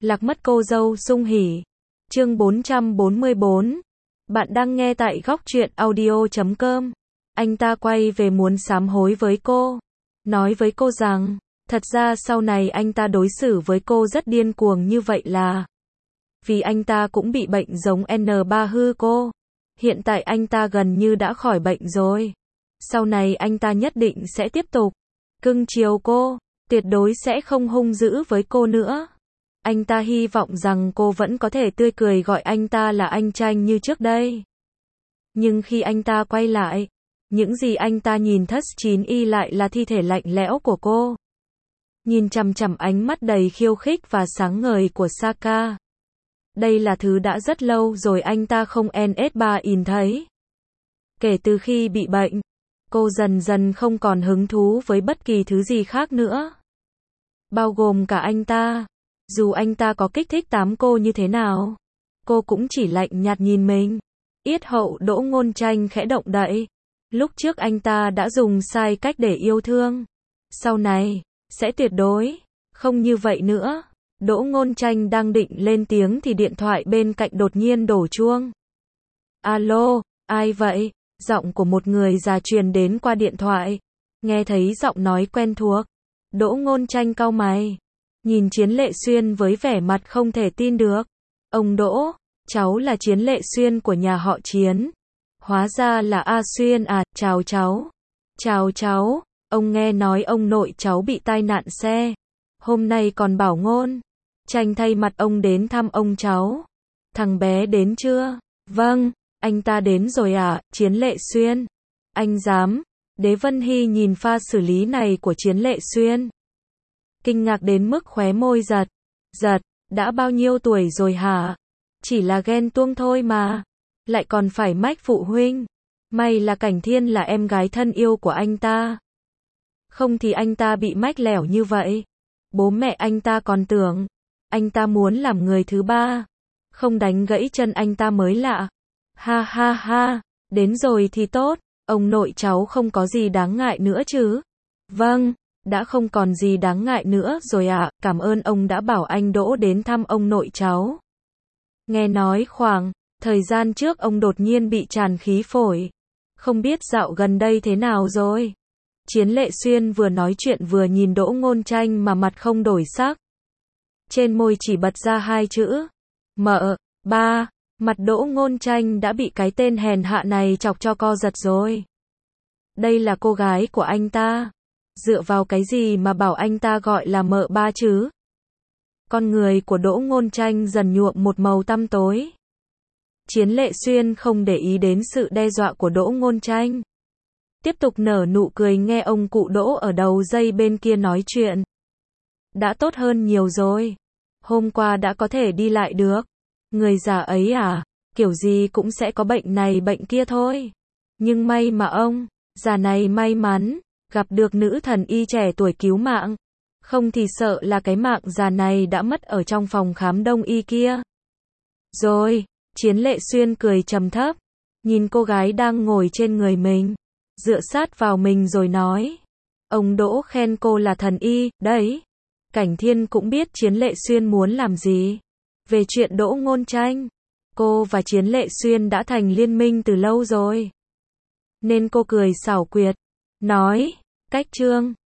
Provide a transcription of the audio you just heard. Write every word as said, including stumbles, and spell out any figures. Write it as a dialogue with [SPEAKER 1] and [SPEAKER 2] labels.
[SPEAKER 1] Lạc mất cô dâu sung hỉ. Chương bốn trăm bốn mươi bốn. Bạn đang nghe tại góc truyện audio chấm com. Anh ta quay về muốn sám hối với cô. Nói với cô rằng, thật ra sau này anh ta đối xử với cô rất điên cuồng như vậy là vì anh ta cũng bị bệnh giống en ba hư cô. Hiện tại anh ta gần như đã khỏi bệnh rồi. Sau này anh ta nhất định sẽ tiếp tục cưng chiều cô, tuyệt đối sẽ không hung dữ với cô nữa. Anh ta hy vọng rằng cô vẫn có thể tươi cười gọi anh ta là anh Tranh như trước đây. Nhưng khi anh ta quay lại, những gì anh ta nhìn thất chín y lại là thi thể lạnh lẽo của cô. Nhìn chằm chằm ánh mắt đầy khiêu khích và sáng ngời của Saka. Đây là thứ đã rất lâu rồi anh ta không en ét ba nhìn thấy. Kể từ khi bị bệnh, cô dần dần không còn hứng thú với bất kỳ thứ gì khác nữa. Bao gồm cả anh ta. Dù anh ta có kích thích tám cô như thế nào, cô cũng chỉ lạnh nhạt nhìn mình. Yết hậu Đỗ Ngôn Tranh khẽ động đậy. Lúc trước anh ta đã dùng sai cách để yêu thương. Sau này, sẽ tuyệt đối không như vậy nữa. Đỗ Ngôn Tranh đang định lên tiếng thì điện thoại bên cạnh đột nhiên đổ chuông. Alo, ai vậy? Giọng của một người già truyền đến qua điện thoại. Nghe thấy giọng nói quen thuộc, Đỗ Ngôn Tranh cau mày, nhìn Chiến Lệ Xuyên với vẻ mặt không thể tin được. Ông Đỗ, cháu là Chiến Lệ Xuyên của nhà họ Chiến. Hóa ra là A Xuyên à, chào cháu. Chào cháu, ông nghe nói ông nội cháu bị tai nạn xe. Hôm nay còn bảo Ngôn Tranh thay mặt ông đến thăm ông cháu. Thằng bé đến chưa? Vâng, anh ta đến rồi à, Chiến Lệ Xuyên. Anh dám. Đế Vân Hy nhìn pha xử lý này của Chiến Lệ Xuyên, kinh ngạc đến mức khóe môi giật. Giật, đã bao nhiêu tuổi rồi hả? Chỉ là ghen tuông thôi mà. Lại còn phải mách phụ huynh. May là Cảnh Thiên là em gái thân yêu của anh ta. Không thì anh ta bị mách lẻo như vậy. Bố mẹ anh ta còn tưởng anh ta muốn làm người thứ ba. Không đánh gãy chân anh ta mới lạ. Ha ha ha, đến rồi thì tốt. Ông nội cháu không có gì đáng ngại nữa chứ? Vâng, đã không còn gì đáng ngại nữa rồi ạ. À. Cảm ơn ông đã bảo anh Đỗ đến thăm ông nội cháu. Nghe nói khoảng thời gian trước ông đột nhiên bị tràn khí phổi. Không biết dạo gần đây thế nào rồi? Chiến Lệ Xuyên vừa nói chuyện vừa nhìn Đỗ Ngôn Tranh mà mặt không đổi sắc. Trên môi chỉ bật ra hai chữ. Mợ, ba. Mặt Đỗ Ngôn Tranh đã bị cái tên hèn hạ này chọc cho co giật rồi. Đây là cô gái của anh ta. Dựa vào cái gì mà bảo anh ta gọi là mợ ba chứ? Con người của Đỗ Ngôn Tranh dần nhuộm một màu tăm tối. Chiến Lệ Xuyên không để ý đến sự đe dọa của Đỗ Ngôn Tranh. Tiếp tục nở nụ cười nghe ông cụ Đỗ ở đầu dây bên kia nói chuyện. Đã tốt hơn nhiều rồi. Hôm qua đã có thể đi lại được. Người già ấy à, kiểu gì cũng sẽ có bệnh này bệnh kia thôi. Nhưng may mà ông già này may mắn gặp được nữ thần y trẻ tuổi cứu mạng. Không thì sợ là cái mạng già này đã mất ở trong phòng khám đông y kia. Rồi, Chiến Lệ Xuyên cười trầm thấp, nhìn cô gái đang ngồi trên người mình, dựa sát vào mình rồi nói. Ông Đỗ khen cô là thần y, đấy. Cảnh Thiên cũng biết Chiến Lệ Xuyên muốn làm gì. Về chuyện Đỗ Ngôn Tranh, cô và Chiến Lệ Xuyên đã thành liên minh từ lâu rồi. Nên cô cười xảo quyệt, nói, cách Trương